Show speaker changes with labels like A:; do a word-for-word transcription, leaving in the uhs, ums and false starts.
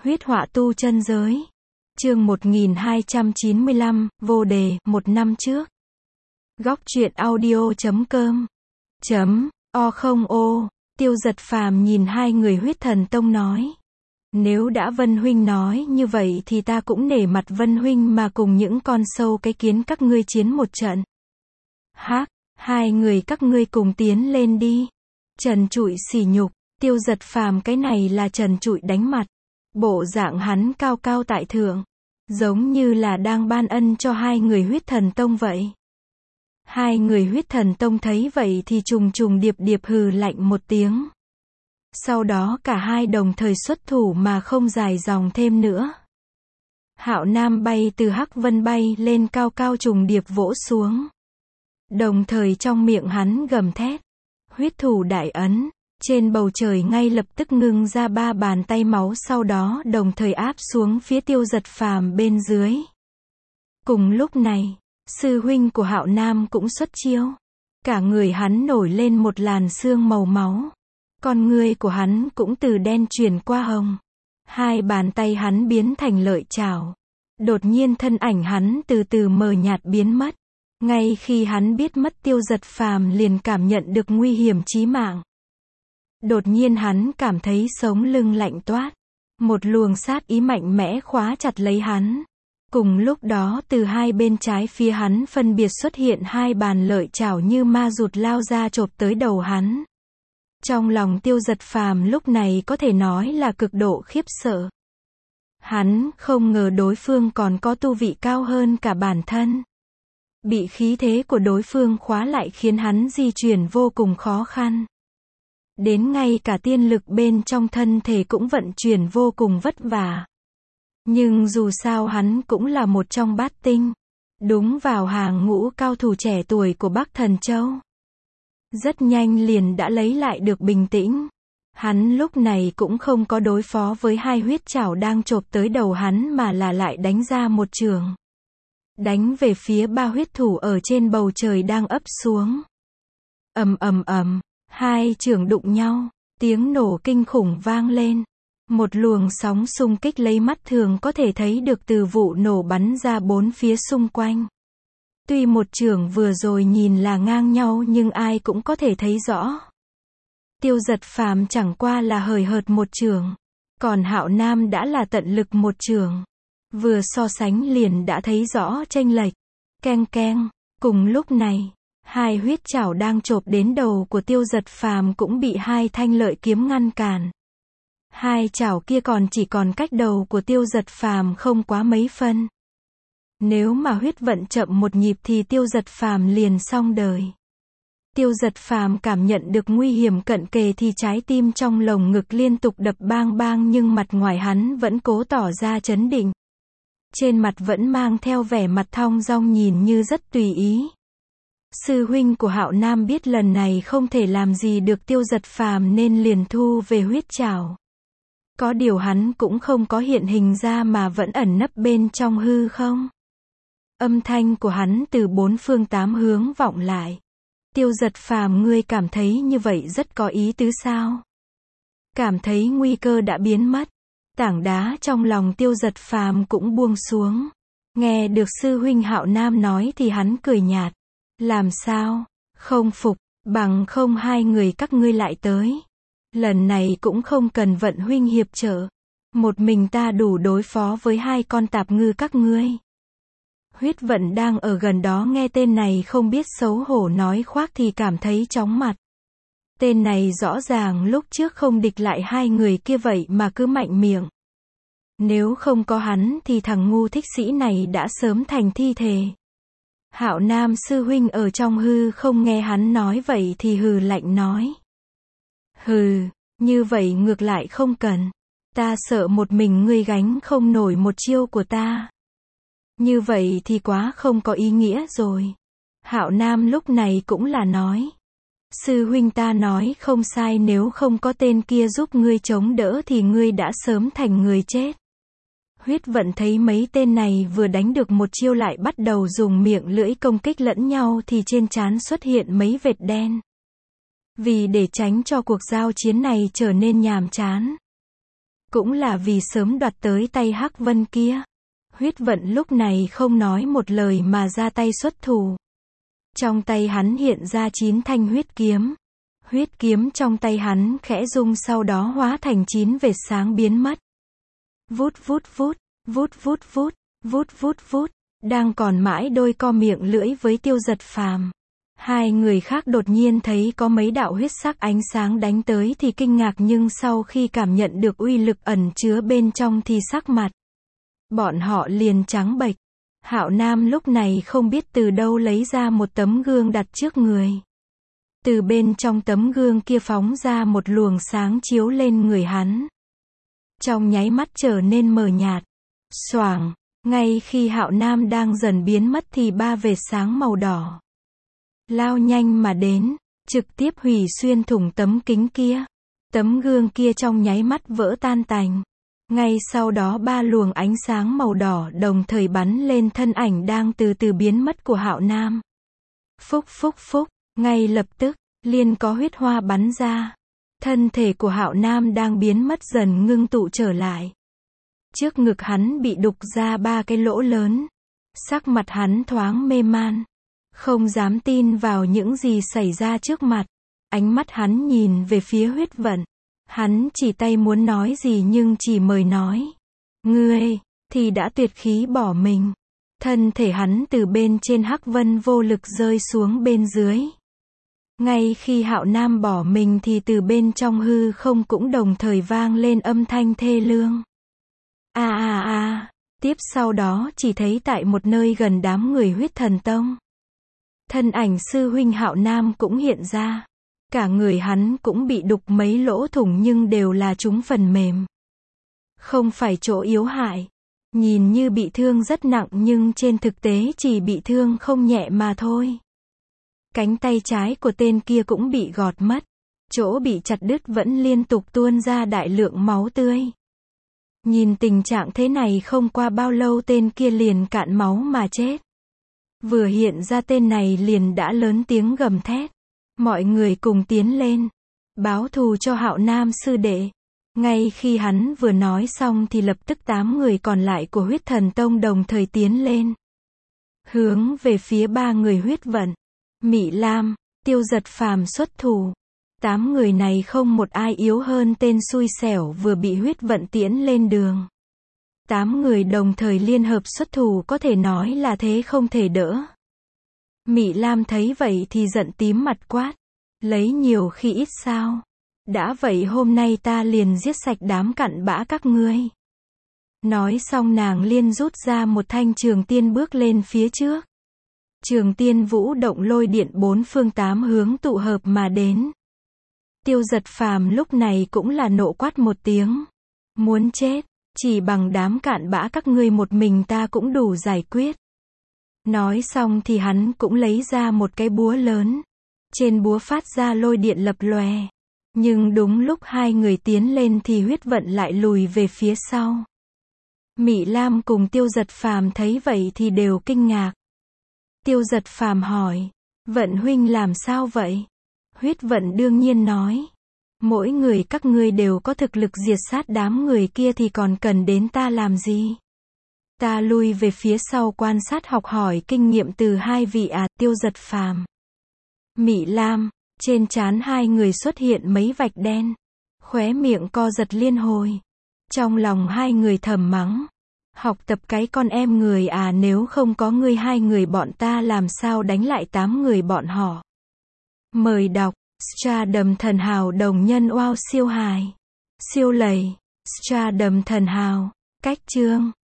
A: Huyết họa tu chân giới. Chương một nghìn hai trăm chín mươi lăm, vô đề, một năm trước. Góc truyện audio chấm com. Chấm, o không ô, Tiêu Giật Phàm nhìn hai người Huyết Thần Tông nói. Nếu đã Vân Huynh nói như vậy thì ta cũng nể mặt Vân Huynh mà cùng những con sâu cái kiến các ngươi chiến một trận. Hác, hai người các ngươi cùng tiến lên đi. Trần Trụi sỉ nhục, Tiêu Giật Phàm cái này là Trần Trụi đánh mặt. Bộ dạng hắn cao cao tại thượng, giống như là đang ban ân cho hai người Huyết Thần Tông vậy. Hai người Huyết Thần Tông thấy vậy thì trùng trùng điệp điệp hừ lạnh một tiếng. Sau đó cả hai đồng thời xuất thủ mà không dài dòng thêm nữa. Hạo Nam bay từ Hắc Vân bay lên cao cao trùng điệp vỗ xuống. Đồng thời trong miệng hắn gầm thét. Huyết thủ đại ấn. Trên bầu trời ngay lập tức ngưng ra ba bàn tay máu, sau đó đồng thời áp xuống phía Tiêu Giật Phàm bên dưới. Cùng lúc này, sư huynh của Hạo Nam cũng xuất chiêu. Cả người hắn nổi lên một làn sương màu máu. Con ngươi của hắn cũng từ đen chuyển qua hồng. Hai bàn tay hắn biến thành lợi chảo. Đột nhiên thân ảnh hắn từ từ mờ nhạt biến mất. Ngay khi hắn biết mất Tiêu Giật Phàm liền cảm nhận được nguy hiểm chí mạng. Đột nhiên hắn cảm thấy sống lưng lạnh toát. Một luồng sát ý mạnh mẽ khóa chặt lấy hắn. Cùng lúc đó từ hai bên trái phía hắn phân biệt xuất hiện hai bàn lợi chảo như ma rụt lao ra chộp tới đầu hắn. Trong lòng Tiêu Giật Phàm lúc này có thể nói là cực độ khiếp sợ. Hắn không ngờ đối phương còn có tu vị cao hơn cả bản thân. Bị khí thế của đối phương khóa lại khiến hắn di chuyển vô cùng khó khăn. Đến ngay cả tiên lực bên trong thân thể cũng vận chuyển vô cùng vất vả. Nhưng dù sao hắn cũng là một trong bát tinh. Đúng vào hàng ngũ cao thủ trẻ tuổi của Bắc Thần Châu. Rất nhanh liền đã lấy lại được bình tĩnh. Hắn lúc này cũng không có đối phó với hai huyết chảo đang chộp tới đầu hắn mà là lại đánh ra một chưởng. Đánh về phía ba huyết thủ ở trên bầu trời đang ấp xuống. Ầm ầm ầm, hai chưởng đụng nhau, tiếng nổ kinh khủng vang lên. Một luồng sóng xung kích lấy mắt thường có thể thấy được từ vụ nổ bắn ra bốn phía xung quanh. Tuy một chưởng vừa rồi nhìn là ngang nhau nhưng ai cũng có thể thấy rõ. Tiêu Giật Phàm chẳng qua là hời hợt một chưởng, còn Hạo Nam đã là tận lực một chưởng. Vừa so sánh liền đã thấy rõ chênh lệch. Keng keng, cùng lúc này, hai huyết chảo đang chộp đến đầu của Tiêu Giật Phàm cũng bị hai thanh lợi kiếm ngăn cản. Hai chảo kia còn chỉ còn cách đầu của Tiêu Giật Phàm không quá mấy phân. Nếu mà huyết vận chậm một nhịp thì Tiêu Giật Phàm liền xong đời. Tiêu Giật Phàm cảm nhận được nguy hiểm cận kề thì trái tim trong lồng ngực liên tục đập bang bang, nhưng mặt ngoài hắn vẫn cố tỏ ra trấn định. Trên mặt vẫn mang theo vẻ mặt thong dong nhìn như rất tùy ý. Sư huynh của Hạo Nam biết lần này không thể làm gì được Tiêu Giật Phàm nên liền thu về huyết chảo. Có điều hắn cũng không có hiện hình ra mà vẫn ẩn nấp bên trong hư không. Âm thanh của hắn từ bốn phương tám hướng vọng lại. Tiêu Giật Phàm, ngươi cảm thấy như vậy rất có ý tứ sao? Cảm thấy nguy cơ đã biến mất. Tảng đá trong lòng Tiêu Giật Phàm cũng buông xuống. Nghe được sư huynh Hạo Nam nói thì hắn cười nhạt. Làm sao? Không phục, bằng không hai người các ngươi lại tới. Lần này cũng không cần vận huynh hiệp trợ. Một mình ta đủ đối phó với hai con tạp ngư các ngươi. Huyết vận đang ở gần đó nghe tên này không biết xấu hổ nói khoác thì cảm thấy chóng mặt. Tên này rõ ràng lúc trước không địch lại hai người kia vậy mà cứ mạnh miệng. Nếu không có hắn thì thằng ngu thích sĩ này đã sớm thành thi thể. Hạo Nam sư huynh ở trong hư không nghe hắn nói vậy thì hừ lạnh nói. Hừ, như vậy ngược lại không cần. Ta sợ một mình ngươi gánh không nổi một chiêu của ta. Như vậy thì quá không có ý nghĩa rồi. Hạo Nam lúc này cũng là nói. Sư huynh ta nói không sai, nếu không có tên kia giúp ngươi chống đỡ thì ngươi đã sớm thành người chết. Huyết vận thấy mấy tên này vừa đánh được một chiêu lại bắt đầu dùng miệng lưỡi công kích lẫn nhau thì trên trán xuất hiện mấy vệt đen. Vì để tránh cho cuộc giao chiến này trở nên nhàm chán, Cũng là vì sớm đoạt tới tay Hắc Vân kia. Huyết Vận lúc này không nói một lời mà ra tay xuất thủ. Trong tay hắn hiện ra chín thanh huyết kiếm. Huyết kiếm trong tay hắn khẽ rung sau đó hóa thành chín vệt sáng biến mất. Vút vút vút, vút vút vút, vút vút vút, đang còn mãi đôi co miệng lưỡi với Tiêu Giật Phàm. Hai người khác đột nhiên thấy có mấy đạo huyết sắc ánh sáng đánh tới thì kinh ngạc, nhưng sau khi cảm nhận được uy lực ẩn chứa bên trong thì sắc mặt bọn họ liền trắng bệch. Hạo Nam lúc này không biết từ đâu lấy ra một tấm gương đặt trước người. Từ bên trong tấm gương kia phóng ra một luồng sáng chiếu lên người hắn. Trong nháy mắt trở nên mờ nhạt. Xoảng, ngay khi Hạo Nam đang dần biến mất thì ba vệt sáng màu đỏ lao nhanh mà đến, trực tiếp hủy xuyên thủng tấm kính kia. Tấm gương kia trong nháy mắt vỡ tan tành. Ngay sau đó ba luồng ánh sáng màu đỏ đồng thời bắn lên thân ảnh đang từ từ biến mất của Hạo Nam. Phúc phúc phúc, ngay lập tức, liền có huyết hoa bắn ra. Thân thể của Hạo Nam đang biến mất dần ngưng tụ trở lại. Trước ngực hắn bị đục ra ba cái lỗ lớn. Sắc mặt hắn thoáng mê man. Không dám tin vào những gì xảy ra trước mặt. Ánh mắt hắn nhìn về phía Huyết Vận. Hắn chỉ tay muốn nói gì nhưng chỉ mời nói. Ngươi, thì đã tuyệt khí bỏ mình. Thân thể hắn từ bên trên Hắc Vân vô lực rơi xuống bên dưới. Ngay khi Hạo Nam bỏ mình thì từ bên trong hư không cũng đồng thời vang lên âm thanh thê lương. A a a, tiếp sau đó chỉ thấy tại một nơi gần đám người Huyết Thần Tông. Thân ảnh sư huynh Hạo Nam cũng hiện ra. Cả người hắn cũng bị đục mấy lỗ thủng nhưng đều là trúng phần mềm. Không phải chỗ yếu hại. Nhìn như bị thương rất nặng nhưng trên thực tế chỉ bị thương không nhẹ mà thôi. Cánh tay trái của tên kia cũng bị gọt mất. Chỗ bị chặt đứt vẫn liên tục tuôn ra đại lượng máu tươi. Nhìn tình trạng thế này không qua bao lâu tên kia liền cạn máu mà chết. Vừa hiện ra tên này liền đã lớn tiếng gầm thét. Mọi người cùng tiến lên. Báo thù cho Hạo Nam sư đệ. Ngay khi hắn vừa nói xong thì lập tức tám người còn lại của Huyết Thần Tông đồng thời tiến lên. Hướng về phía ba người Huyết Vận, Mị Lam, Tiêu Giật Phàm xuất thủ. Tám người này không một ai yếu hơn tên xui xẻo vừa bị Huyết Vận tiễn lên đường. Tám người đồng thời liên hợp xuất thủ có thể nói là thế không thể đỡ. Mị Lam thấy vậy thì giận tím mặt quát. Lấy nhiều khi ít sao? Đã vậy hôm nay ta liền giết sạch đám cặn bã các ngươi. Nói xong nàng liền rút ra một thanh trường tiên bước lên phía trước. Trường tiên vũ động lôi điện bốn phương tám hướng tụ hợp mà đến. Tiêu Giật Phàm lúc này cũng là nộ quát một tiếng. Muốn chết, chỉ bằng đám cạn bã các ngươi một mình ta cũng đủ giải quyết. Nói xong thì hắn cũng lấy ra một cái búa lớn. Trên búa phát ra lôi điện lập lòe. Nhưng đúng lúc hai người tiến lên thì Huyết Vận lại lùi về phía sau. Mị Lam cùng Tiêu Giật Phàm thấy vậy thì đều kinh ngạc. Tiêu Giật Phàm hỏi. Vận huynh làm sao vậy? Huyết Vận đương nhiên nói. Mỗi người các ngươi đều có thực lực diệt sát đám người kia thì còn cần đến ta làm gì? Ta lui về phía sau quan sát học hỏi kinh nghiệm từ hai vị à. Tiêu Giật Phàm, Mị Lam, trên trán hai người xuất hiện mấy vạch đen. Khóe miệng co giật liên hồi. Trong lòng hai người thầm mắng. Học tập cái con em người à, nếu không có ngươi hai người bọn ta làm sao đánh lại tám người bọn họ. Mời đọc Stardom Thần Hào đồng nhân wow siêu hài. Siêu lầy. Stardom Thần Hào. Cách chương